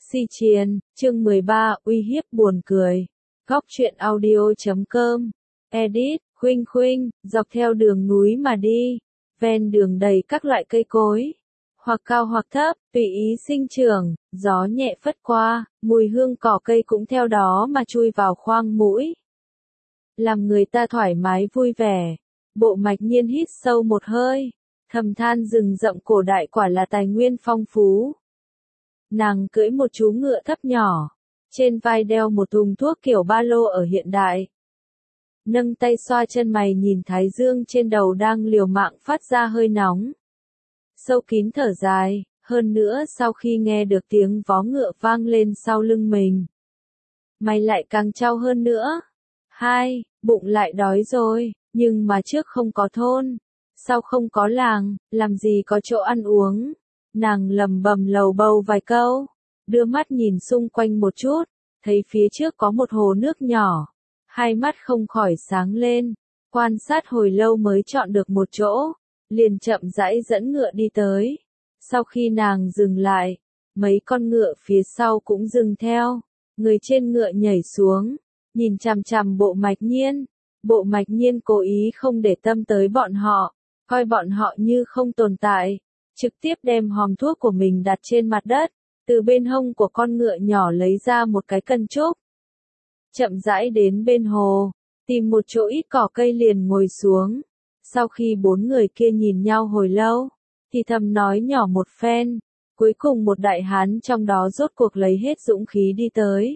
Si Chiền, chương 13, uy hiếp buồn cười. Góc truyện audio.com. Edit, Khuynh Khuynh, dọc theo đường núi mà đi. Ven đường đầy các loại cây cối. Hoặc cao hoặc thấp, tùy ý sinh trưởng, gió nhẹ phất qua, mùi hương cỏ cây cũng theo đó mà chui vào khoang mũi. Làm người ta thoải mái vui vẻ. Bộ Mạch Nhiên hít sâu một hơi, thầm than rừng rậm cổ đại quả là tài nguyên phong phú. Nàng cưỡi một chú ngựa thấp nhỏ, trên vai đeo một thùng thuốc kiểu ba lô ở hiện đại. Nâng tay xoa chân mày nhìn thái dương trên đầu đang liều mạng phát ra hơi nóng. Sâu kín thở dài, hơn nữa sau khi nghe được tiếng vó ngựa vang lên sau lưng mình. Mày lại càng trao hơn nữa. Hai, bụng lại đói rồi, nhưng mà trước không có thôn, sau không có làng, làm gì có chỗ ăn uống. Nàng lầm bầm lầu bầu vài câu, đưa mắt nhìn xung quanh một chút, thấy phía trước có một hồ nước nhỏ, hai mắt không khỏi sáng lên, quan sát hồi lâu mới chọn được một chỗ, liền chậm rãi dẫn ngựa đi tới. Sau khi nàng dừng lại, mấy con ngựa phía sau cũng dừng theo, người trên ngựa nhảy xuống, nhìn chằm chằm Bộ Mạch Nhiên. Bộ Mạch Nhiên cố ý không để tâm tới bọn họ, coi bọn họ như không tồn tại. Trực tiếp đem hòm thuốc của mình đặt trên mặt đất, từ bên hông của con ngựa nhỏ lấy ra một cái cân trúc. Chậm rãi đến bên hồ, tìm một chỗ ít cỏ cây liền ngồi xuống. Sau khi bốn người kia nhìn nhau hồi lâu, thì thầm nói nhỏ một phen, cuối cùng một đại hán trong đó rốt cuộc lấy hết dũng khí đi tới.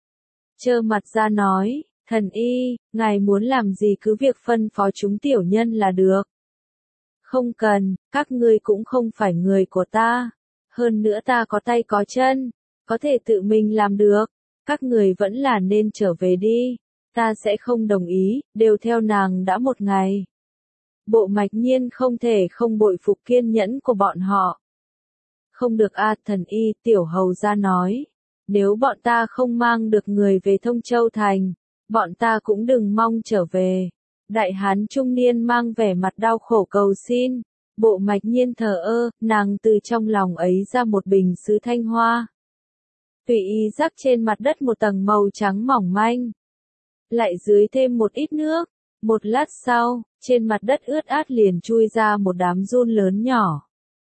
Trơ mặt ra nói, thần y, ngài muốn làm gì cứ việc phân phó chúng tiểu nhân là được. Không cần, các ngươi cũng không phải người của ta. Hơn nữa ta có tay có chân, có thể tự mình làm được. Các người vẫn là nên trở về đi. Ta sẽ không đồng ý, đều theo nàng đã một ngày. Bộ Mạch Nhiên không thể không bội phục kiên nhẫn của bọn họ. Không được a, thần y, tiểu hầu ra nói. Nếu bọn ta không mang được người về Thông Châu Thành, bọn ta cũng đừng mong trở về. Đại hán trung niên mang vẻ mặt đau khổ cầu xin. Bộ Mạch Nhiên thờ ơ, nàng từ trong lòng ấy ra một bình sứ thanh hoa. Tùy ý rắc trên mặt đất một tầng màu trắng mỏng manh. Lại dưới thêm một ít nước. Một lát sau, trên mặt đất ướt át liền chui ra một đám giun lớn nhỏ.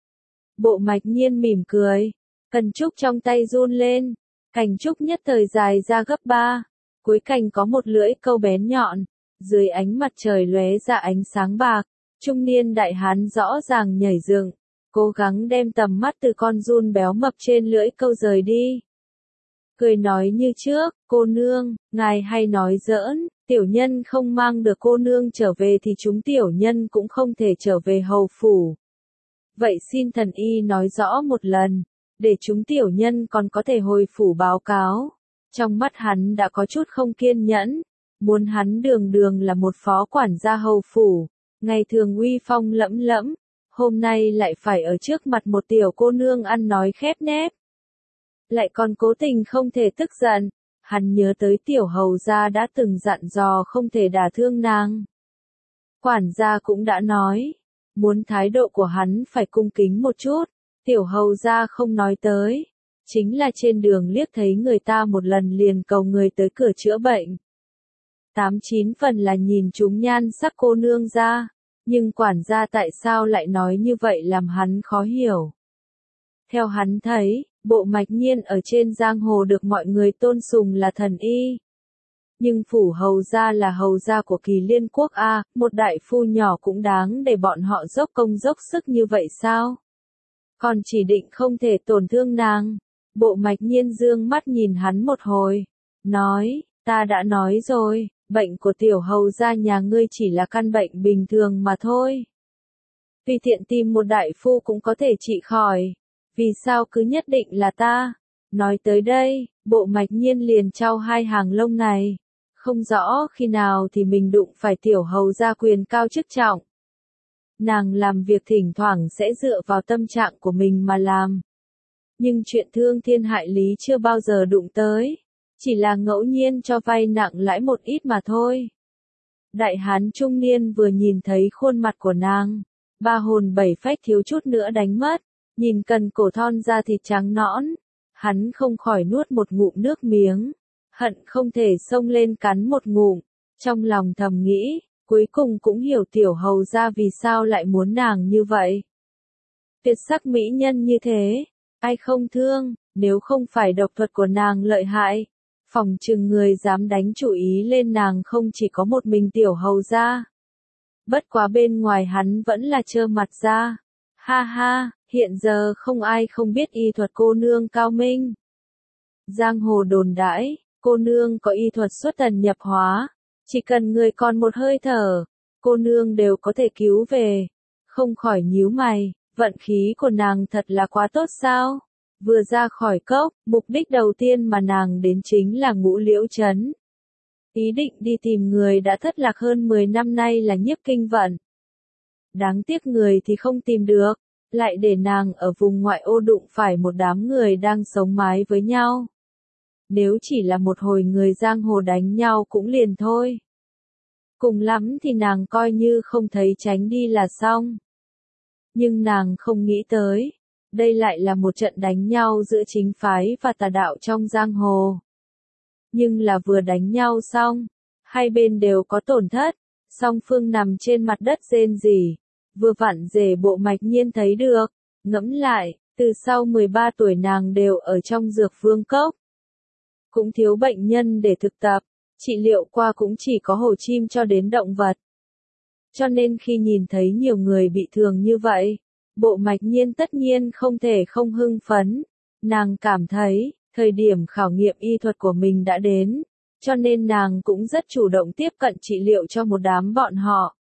Bộ Mạch Nhiên mỉm cười. Cần trúc trong tay run lên. Cành trúc nhất thời dài ra gấp 3. Cuối cành có một lưỡi câu bén nhọn. Dưới ánh mặt trời lóe ra ánh sáng bạc, trung niên đại hán rõ ràng nhảy dựng, cố gắng đem tầm mắt từ con giun béo mập trên lưỡi câu rời đi. Cười nói như trước, cô nương, ngài hay nói giỡn, tiểu nhân không mang được cô nương trở về thì chúng tiểu nhân cũng không thể trở về hầu phủ. Vậy xin thần y nói rõ một lần, để chúng tiểu nhân còn có thể hồi phủ báo cáo. Trong mắt hắn đã có chút không kiên nhẫn. Muốn hắn đường đường là một phó quản gia hầu phủ, ngày thường uy phong lẫm lẫm, hôm nay lại phải ở trước mặt một tiểu cô nương ăn nói khép nép. Lại còn cố tình không thể tức giận, hắn nhớ tới tiểu hầu gia đã từng dặn dò không thể đả thương nàng. Quản gia cũng đã nói, muốn thái độ của hắn phải cung kính một chút, tiểu hầu gia không nói tới, chính là trên đường liếc thấy người ta một lần liền cầu người tới cửa chữa bệnh. 8-9 phần là nhìn chúng nhan sắc cô nương ra, nhưng quản gia tại sao lại nói như vậy làm hắn khó hiểu. Theo hắn thấy, Bộ Mạch Nhiên ở trên giang hồ được mọi người tôn sùng là thần y. Nhưng phủ hầu gia là hầu gia của Kỳ Liên Quốc a, một đại phu nhỏ cũng đáng để bọn họ dốc công dốc sức như vậy sao? Còn chỉ định không thể tổn thương nàng. Bộ Mạch Nhiên dương mắt nhìn hắn một hồi, nói, ta đã nói rồi. Bệnh của tiểu hầu gia nhà ngươi chỉ là căn bệnh bình thường mà thôi. Tùy tiện tìm một đại phu cũng có thể trị khỏi. Vì sao cứ nhất định là ta? Nói tới đây, Bộ Mạch Nhiên liền trao hai hàng lông này. Không rõ khi nào thì mình đụng phải tiểu hầu gia quyền cao chức trọng. Nàng làm việc thỉnh thoảng sẽ dựa vào tâm trạng của mình mà làm. Nhưng chuyện thương thiên hại lý chưa bao giờ đụng tới. Chỉ là ngẫu nhiên cho vay nặng lãi một ít mà thôi. Đại hán trung niên vừa nhìn thấy khuôn mặt của nàng, ba hồn bảy phách thiếu chút nữa đánh mất, nhìn cần cổ thon da thịt trắng nõn, Hắn không khỏi nuốt một ngụm nước miếng, hận không thể xông lên cắn một ngụm, trong lòng thầm nghĩ, cuối cùng cũng hiểu tiểu hầu ra vì sao lại muốn nàng như vậy. Tuyệt sắc mỹ nhân như thế, ai không thương, nếu không phải độc thuật của nàng lợi hại, phòng chừng người dám đánh chủ ý lên nàng không chỉ có một mình tiểu hầu ra. Bất quá bên ngoài hắn vẫn là trơ mặt ra. Ha ha, hiện giờ không ai không biết y thuật cô nương cao minh. Giang hồ đồn đãi, cô nương có y thuật xuất thần nhập hóa, chỉ cần người còn một hơi thở, cô nương đều có thể cứu về. Không khỏi nhíu mày, vận khí của nàng thật là quá tốt sao? Vừa ra khỏi cốc, mục đích đầu tiên mà nàng đến chính là Ngũ Liễu Trấn. Ý định đi tìm người đã thất lạc hơn 10 năm nay là Nhiếp Kinh Vận. Đáng tiếc người thì không tìm được, lại để nàng ở vùng ngoại ô đụng phải một đám người đang sống mái với nhau. Nếu chỉ là một hồi người giang hồ đánh nhau cũng liền thôi. Cùng lắm thì nàng coi như không thấy tránh đi là xong. Nhưng nàng không nghĩ tới, đây lại là một trận đánh nhau giữa chính phái và tà đạo trong giang hồ. Nhưng là vừa đánh nhau xong, hai bên đều có tổn thất, song phương nằm trên mặt đất rên rỉ, vừa vặn Rể Bộ Mạch Nhiên thấy được, ngẫm lại, từ sau 13 tuổi nàng đều ở trong Dược Vương Cốc. Cũng thiếu bệnh nhân để thực tập, trị liệu qua cũng chỉ có hổ chim cho đến động vật. Cho nên khi nhìn thấy nhiều người bị thương như vậy, Bộ Mạch Nhiên tất nhiên không thể không hưng phấn, nàng cảm thấy, thời điểm khảo nghiệm y thuật của mình đã đến, cho nên nàng cũng rất chủ động tiếp cận trị liệu cho một đám bọn họ.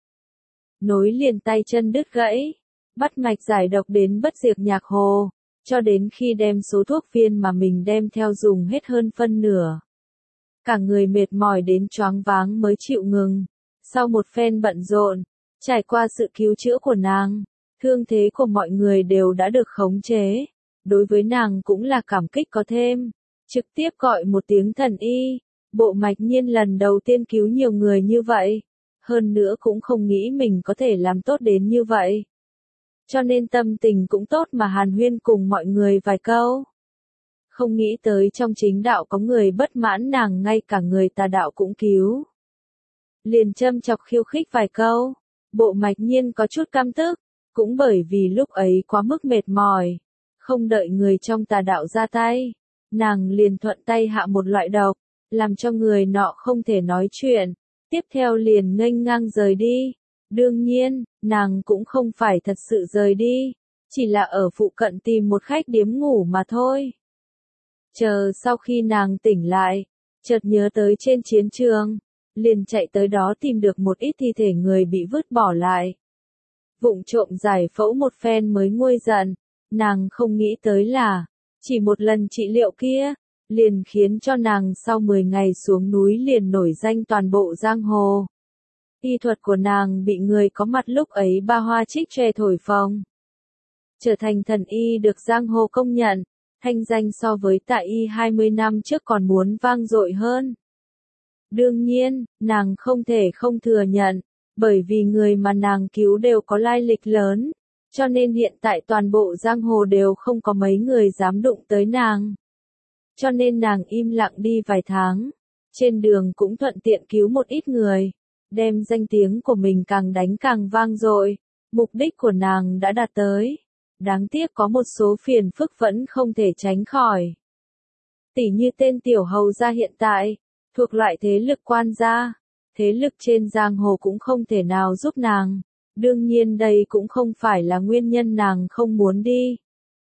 Nối liền tay chân đứt gãy, bắt mạch giải độc đến bất diệt nhạc hồ, cho đến khi đem số thuốc viên mà mình đem theo dùng hết hơn phân nửa. Cả người mệt mỏi đến choáng váng mới chịu ngừng. Sau một phen bận rộn, trải qua sự cứu chữa của nàng, thương thế của mọi người đều đã được khống chế. Đối với nàng cũng là cảm kích có thêm, trực tiếp gọi một tiếng thần y. Bộ Mạch Nhiên lần đầu tiên cứu nhiều người như vậy, hơn nữa cũng không nghĩ mình có thể làm tốt đến như vậy. Cho nên tâm tình cũng tốt mà hàn huyên cùng mọi người vài câu. Không nghĩ tới trong chính đạo có người bất mãn nàng ngay cả người tà đạo cũng cứu. Liền châm chọc khiêu khích vài câu, Bộ Mạch Nhiên có chút căm tức, cũng bởi vì lúc ấy quá mức mệt mỏi, không đợi người trong tà đạo ra tay, nàng liền thuận tay hạ một loại độc, làm cho người nọ không thể nói chuyện, tiếp theo liền nghênh ngang rời đi. Đương nhiên, nàng cũng không phải thật sự rời đi, chỉ là ở phụ cận tìm một khách điếm ngủ mà thôi. Chờ sau khi nàng tỉnh lại, chợt nhớ tới trên chiến trường, liền chạy tới đó tìm được một ít thi thể người bị vứt bỏ lại. Vụng trộm giải phẫu một phen mới nguôi giận, nàng không nghĩ tới là, chỉ một lần trị liệu kia, liền khiến cho nàng sau 10 ngày xuống núi liền nổi danh toàn bộ giang hồ. Y thuật của nàng bị người có mặt lúc ấy ba hoa trích tre thổi phồng. Trở thành thần y được giang hồ công nhận, thanh danh so với tại y 20 năm trước còn muốn vang dội hơn. Đương nhiên, nàng không thể không thừa nhận, bởi vì người mà nàng cứu đều có lai lịch lớn, cho nên hiện tại toàn bộ giang hồ đều không có mấy người dám đụng tới nàng. Cho nên nàng im lặng đi vài tháng, trên đường cũng thuận tiện cứu một ít người, đem danh tiếng của mình càng đánh càng vang dội, mục đích của nàng đã đạt tới. Đáng tiếc có một số phiền phức vẫn không thể tránh khỏi. Tỉ như tên tiểu hầu gia hiện tại, thuộc loại thế lực quan gia, thế lực trên giang hồ cũng không thể nào giúp nàng. Đương nhiên đây cũng không phải là nguyên nhân nàng không muốn đi.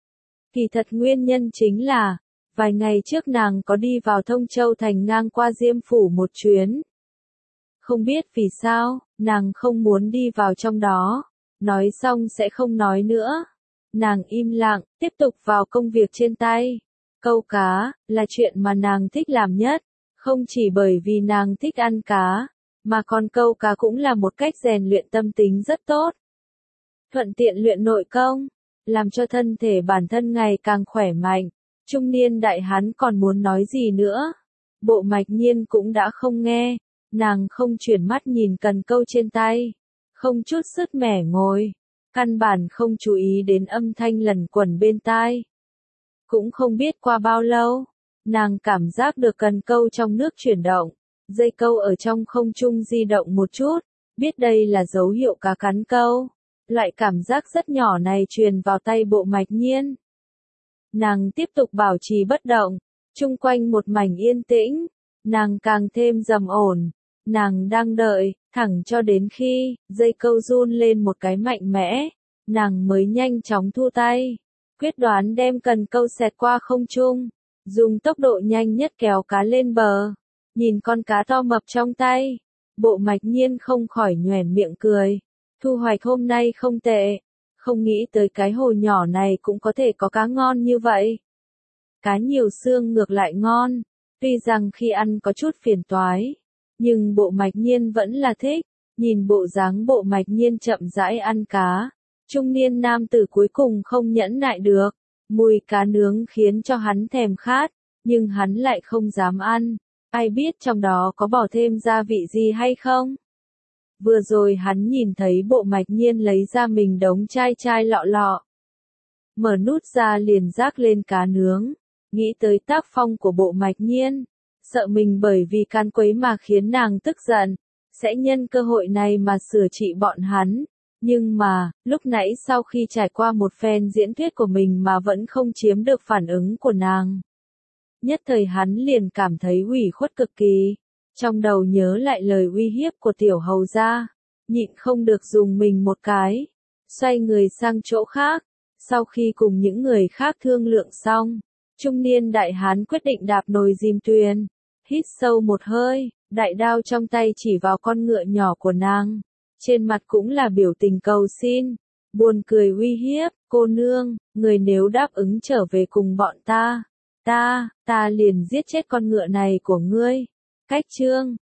Kỳ thật nguyên nhân chính là, vài ngày trước nàng có đi vào Thông Châu thành ngang qua Diêm Phủ một chuyến. Không biết vì sao, nàng không muốn đi vào trong đó, nói xong sẽ không nói nữa. Nàng im lặng, tiếp tục vào công việc trên tay. Câu cá, là chuyện mà nàng thích làm nhất, không chỉ bởi vì nàng thích ăn cá, mà còn câu cá cũng là một cách rèn luyện tâm tính rất tốt. Thuận tiện luyện nội công, làm cho thân thể bản thân ngày càng khỏe mạnh. Trung niên đại hán còn muốn nói gì nữa? Bộ Mạch Nhiên cũng đã không nghe, nàng không chuyển mắt nhìn cần câu trên tay, không chút sứt mẻ ngồi, căn bản không chú ý đến âm thanh lẩn quẩn bên tai. Cũng không biết qua bao lâu, nàng cảm giác được cần câu trong nước chuyển động, dây câu ở trong không trung di động một chút, biết đây là dấu hiệu cá cắn câu. Loại cảm giác rất nhỏ này truyền vào tay Bộ Mạch Nhiên. Nàng tiếp tục bảo trì bất động, chung quanh một mảnh yên tĩnh, nàng càng thêm trầm ổn, nàng đang đợi, thẳng cho đến khi dây câu run lên một cái mạnh mẽ, nàng mới nhanh chóng thu tay, quyết đoán đem cần câu xẹt qua không trung, dùng tốc độ nhanh nhất kéo cá lên bờ. Nhìn con cá to mập trong tay, Bộ Mạch Nhiên không khỏi nhoẻn miệng cười. Thu hoạch hôm nay không tệ, không nghĩ tới cái hồ nhỏ này cũng có thể có cá ngon như vậy. Cá nhiều xương ngược lại ngon, tuy rằng khi ăn có chút phiền toái, nhưng Bộ Mạch Nhiên vẫn là thích. Nhìn bộ dáng Bộ Mạch Nhiên chậm rãi ăn cá, trung niên nam tử cuối cùng không nhẫn nại được, mùi cá nướng khiến cho hắn thèm khát, nhưng hắn lại không dám ăn, ai biết trong đó có bỏ thêm gia vị gì hay không. Vừa rồi hắn nhìn thấy Bộ Mạch Nhiên lấy ra mình đống chai chai lọ lọ. Mở nút ra liền rác lên cá nướng, nghĩ tới tác phong của Bộ Mạch Nhiên, sợ mình bởi vì can quấy mà khiến nàng tức giận, sẽ nhân cơ hội này mà sửa trị bọn hắn. Nhưng mà, lúc nãy sau khi trải qua một phen diễn thuyết của mình mà vẫn không chiếm được phản ứng của nàng. Nhất thời hắn liền cảm thấy ủy khuất cực kỳ. Trong đầu nhớ lại lời uy hiếp của tiểu hầu gia, nhịn không được dùng mình một cái, xoay người sang chỗ khác. Sau khi cùng những người khác thương lượng xong, trung niên đại hán quyết định đạp nồi dìm thuyền, hít sâu một hơi, đại đao trong tay chỉ vào con ngựa nhỏ của nàng, trên mặt cũng là biểu tình cầu xin, buồn cười uy hiếp, cô nương, người nếu đáp ứng trở về cùng bọn ta liền giết chết con ngựa này của ngươi. Cách chương